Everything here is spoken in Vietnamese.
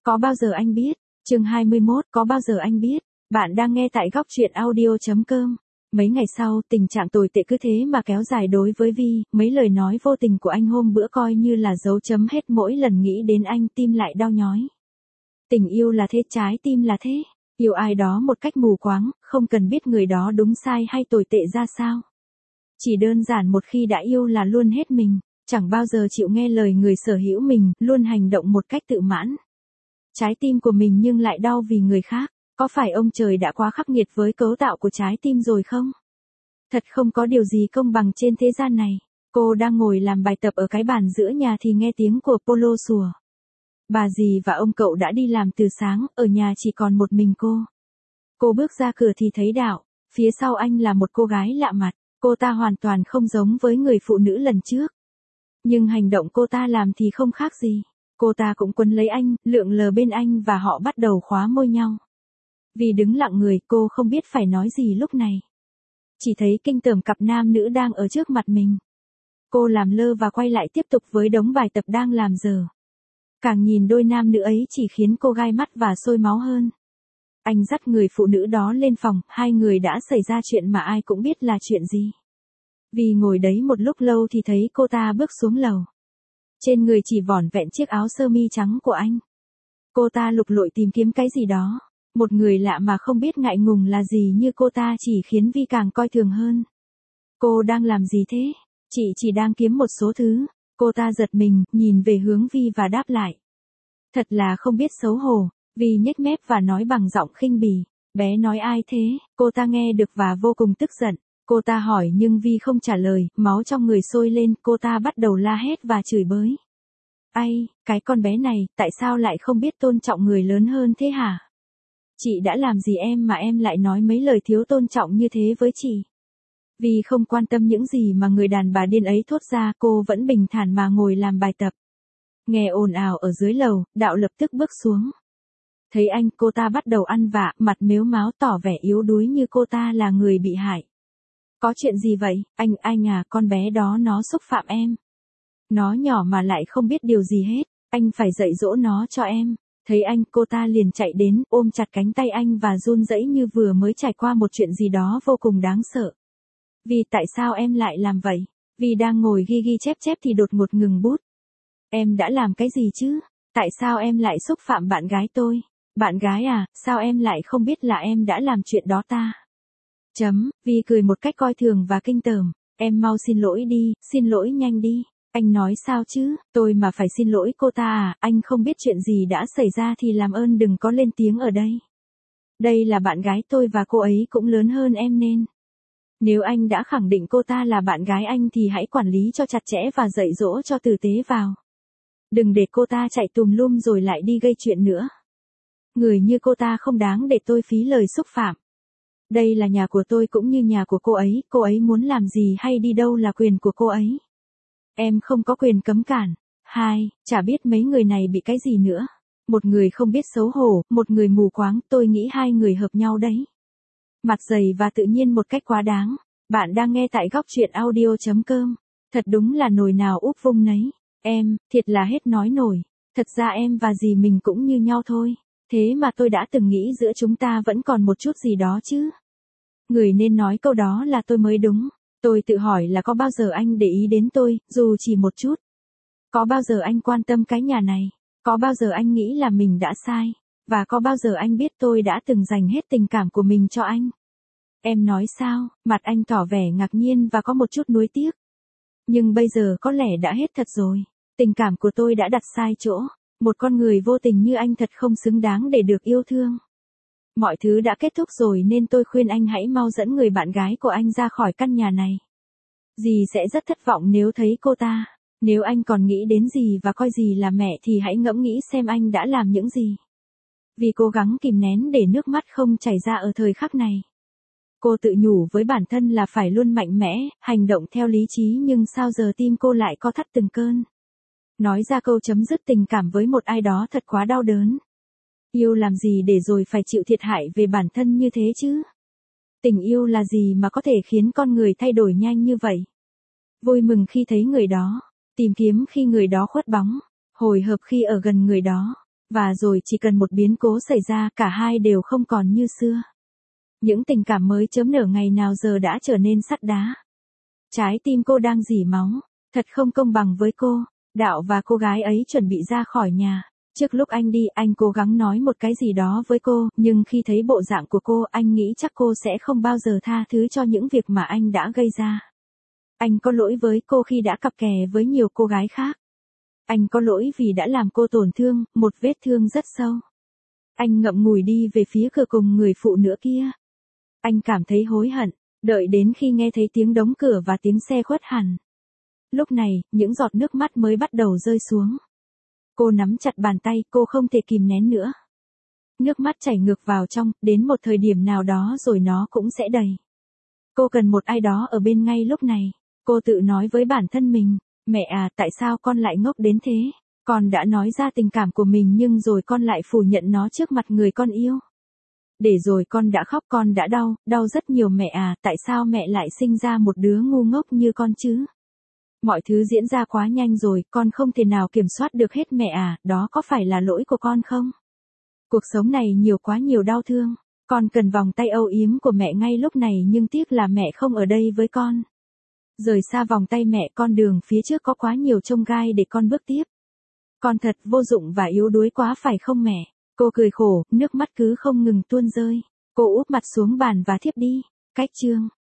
Có bao giờ anh biết? Chương 21, có bao giờ anh biết? Bạn đang nghe tại góc truyện audio.com. Mấy ngày sau, tình trạng tồi tệ cứ thế mà kéo dài đối với Vi, mấy lời nói vô tình của anh hôm bữa coi như là dấu chấm hết, mỗi lần nghĩ đến anh tim lại đau nhói. Tình yêu là thế, trái tim là thế. Yêu ai đó một cách mù quáng, không cần biết người đó đúng sai hay tồi tệ ra sao. Chỉ đơn giản một khi đã yêu là luôn hết mình, chẳng bao giờ chịu nghe lời người sở hữu mình, luôn hành động một cách tự mãn. Trái tim của mình nhưng lại đau vì người khác. Có phải ông trời đã quá khắc nghiệt với cấu tạo của trái tim rồi không? Thật không có điều gì công bằng trên thế gian này. Cô đang ngồi làm bài tập ở cái bàn giữa nhà thì nghe tiếng của Polo sủa. Bà dì và ông cậu đã đi làm từ sáng, ở nhà chỉ còn một mình cô. Cô bước ra cửa thì thấy Đạo, phía sau anh là một cô gái lạ mặt. Cô ta hoàn toàn không giống với người phụ nữ lần trước. Nhưng hành động cô ta làm thì không khác gì. Cô ta cũng quấn lấy anh, lượn lờ bên anh và họ bắt đầu khóa môi nhau. Vì đứng lặng người, cô không biết phải nói gì lúc này. Chỉ thấy kinh tởm cặp nam nữ đang ở trước mặt mình. Cô làm lơ và quay lại tiếp tục với đống bài tập đang làm dở. Càng nhìn đôi nam nữ ấy chỉ khiến cô gai mắt và sôi máu hơn. Anh dắt người phụ nữ đó lên phòng, hai người đã xảy ra chuyện mà ai cũng biết là chuyện gì. Vì ngồi đấy một lúc lâu thì thấy cô ta bước xuống lầu. Trên người chỉ vỏn vẹn chiếc áo sơ mi trắng của anh. Cô ta lục lọi tìm kiếm cái gì đó. Một người lạ mà không biết ngại ngùng là gì như cô ta chỉ khiến Vi càng coi thường hơn. Cô đang làm gì thế? Chị chỉ đang kiếm một số thứ. Cô ta giật mình, nhìn về hướng Vi và đáp lại. Thật là không biết xấu hổ. Vi nhếch mép và nói bằng giọng khinh bỉ. Bé nói ai thế? Cô ta nghe được và vô cùng tức giận. Cô ta hỏi nhưng Vi không trả lời, máu trong người sôi lên, cô ta bắt đầu la hét và chửi bới. Ai, cái con bé này, tại sao lại không biết tôn trọng người lớn hơn thế hả? Chị đã làm gì em mà em lại nói mấy lời thiếu tôn trọng như thế với chị? Vì không quan tâm những gì mà người đàn bà điên ấy thốt ra, cô vẫn bình thản mà ngồi làm bài tập. Nghe ồn ào ở dưới lầu, Đạo lập tức bước xuống. Thấy anh, cô ta bắt đầu ăn vạ, mặt mếu máo tỏ vẻ yếu đuối như cô ta là người bị hại. Có chuyện gì vậy, anh à, con bé đó nó xúc phạm em. Nó nhỏ mà lại không biết điều gì hết, anh phải dạy dỗ nó cho em. Thấy anh, cô ta liền chạy đến, ôm chặt cánh tay anh và run rẩy như vừa mới trải qua một chuyện gì đó vô cùng đáng sợ. Vì tại sao em lại làm vậy? Vì đang ngồi ghi chép thì đột ngột ngừng bút. Em đã làm cái gì chứ? Tại sao em lại xúc phạm bạn gái tôi? Bạn gái à, sao em lại không biết là em đã làm chuyện đó ta? Vi cười một cách coi thường và kinh tởm. Em mau xin lỗi đi, xin lỗi nhanh đi. Anh nói sao chứ, tôi mà phải xin lỗi cô ta à, anh không biết chuyện gì đã xảy ra thì làm ơn đừng có lên tiếng ở đây. Đây là bạn gái tôi và cô ấy cũng lớn hơn em nên. Nếu anh đã khẳng định cô ta là bạn gái anh thì hãy quản lý cho chặt chẽ và dạy dỗ cho tử tế vào. Đừng để cô ta chạy tùm lum rồi lại đi gây chuyện nữa. Người như cô ta không đáng để tôi phí lời xúc phạm. Đây là nhà của tôi cũng như nhà của cô ấy muốn làm gì hay đi đâu là quyền của cô ấy. Em không có quyền cấm cản. Chả biết mấy người này bị cái gì nữa. Một người không biết xấu hổ, một người mù quáng, tôi nghĩ hai người hợp nhau đấy. Mặt dày và tự nhiên một cách quá đáng. Bạn đang nghe tại góc truyện audio.com. Thật đúng là nồi nào úp vung nấy. Em, thiệt là hết nói nổi. Thật ra em và dì mình cũng như nhau thôi. Thế mà tôi đã từng nghĩ giữa chúng ta vẫn còn một chút gì đó chứ. Người nên nói câu đó là tôi mới đúng. Tôi tự hỏi là có bao giờ anh để ý đến tôi, dù chỉ một chút. Có bao giờ anh quan tâm cái nhà này. Có bao giờ anh nghĩ là mình đã sai. Và có bao giờ anh biết tôi đã từng dành hết tình cảm của mình cho anh. Em nói sao, mặt anh tỏ vẻ ngạc nhiên và có một chút nuối tiếc. Nhưng bây giờ có lẽ đã hết thật rồi. Tình cảm của tôi đã đặt sai chỗ. Một con người vô tình như anh thật không xứng đáng để được yêu thương. Mọi thứ đã kết thúc rồi nên tôi khuyên anh hãy mau dẫn người bạn gái của anh ra khỏi căn nhà này. Dì sẽ rất thất vọng nếu thấy cô ta. Nếu anh còn nghĩ đến dì và coi dì là mẹ thì hãy ngẫm nghĩ xem anh đã làm những gì. Vì cố gắng kìm nén để nước mắt không chảy ra ở thời khắc này. Cô tự nhủ với bản thân là phải luôn mạnh mẽ, hành động theo lý trí nhưng sao giờ tim cô lại co thắt từng cơn. Nói ra câu chấm dứt tình cảm với một ai đó thật quá đau đớn. Yêu làm gì để rồi phải chịu thiệt hại về bản thân như thế chứ? Tình yêu là gì mà có thể khiến con người thay đổi nhanh như vậy? Vui mừng khi thấy người đó, tìm kiếm khi người đó khuất bóng, hồi hộp khi ở gần người đó, Và rồi chỉ cần một biến cố xảy ra, cả hai đều không còn như xưa. Những tình cảm mới chớm nở ngày nào giờ đã trở nên sắt đá. Trái tim cô đang rỉ máu, thật không công bằng với cô. Đạo và cô gái ấy chuẩn bị ra khỏi nhà. Trước lúc anh đi, anh cố gắng nói một cái gì đó với cô, nhưng khi thấy bộ dạng của cô, anh nghĩ chắc cô sẽ không bao giờ tha thứ cho những việc mà anh đã gây ra. Anh có lỗi với cô khi đã cặp kè với nhiều cô gái khác. Anh có lỗi vì đã làm cô tổn thương, một vết thương rất sâu. Anh ngậm ngùi đi về phía cửa cùng người phụ nữ kia. Anh cảm thấy hối hận, đợi đến khi nghe thấy tiếng đóng cửa và tiếng xe khuất hẳn. Lúc này, những giọt nước mắt mới bắt đầu rơi xuống. Cô nắm chặt bàn tay, cô không thể kìm nén nữa. Nước mắt chảy ngược vào trong, đến một thời điểm nào đó rồi nó cũng sẽ đầy. Cô cần một ai đó ở bên ngay lúc này. Cô tự nói với bản thân mình, mẹ à, tại sao con lại ngốc đến thế? Con đã nói ra tình cảm của mình nhưng rồi con lại phủ nhận nó trước mặt người con yêu. Để rồi con đã khóc, con đã đau rất nhiều mẹ à, tại sao mẹ lại sinh ra một đứa ngu ngốc như con chứ? Mọi thứ diễn ra quá nhanh rồi, con không thể nào kiểm soát được hết mẹ à, đó có phải là lỗi của con không? Cuộc sống này quá nhiều đau thương, con cần vòng tay âu yếm của mẹ ngay lúc này nhưng tiếc là mẹ không ở đây với con. Rời xa vòng tay mẹ, con đường phía trước có quá nhiều chông gai để con bước tiếp. Con thật vô dụng và yếu đuối quá phải không mẹ? Cô cười khổ, nước mắt cứ không ngừng tuôn rơi. Cô úp mặt xuống bàn và thiếp đi. Cách chương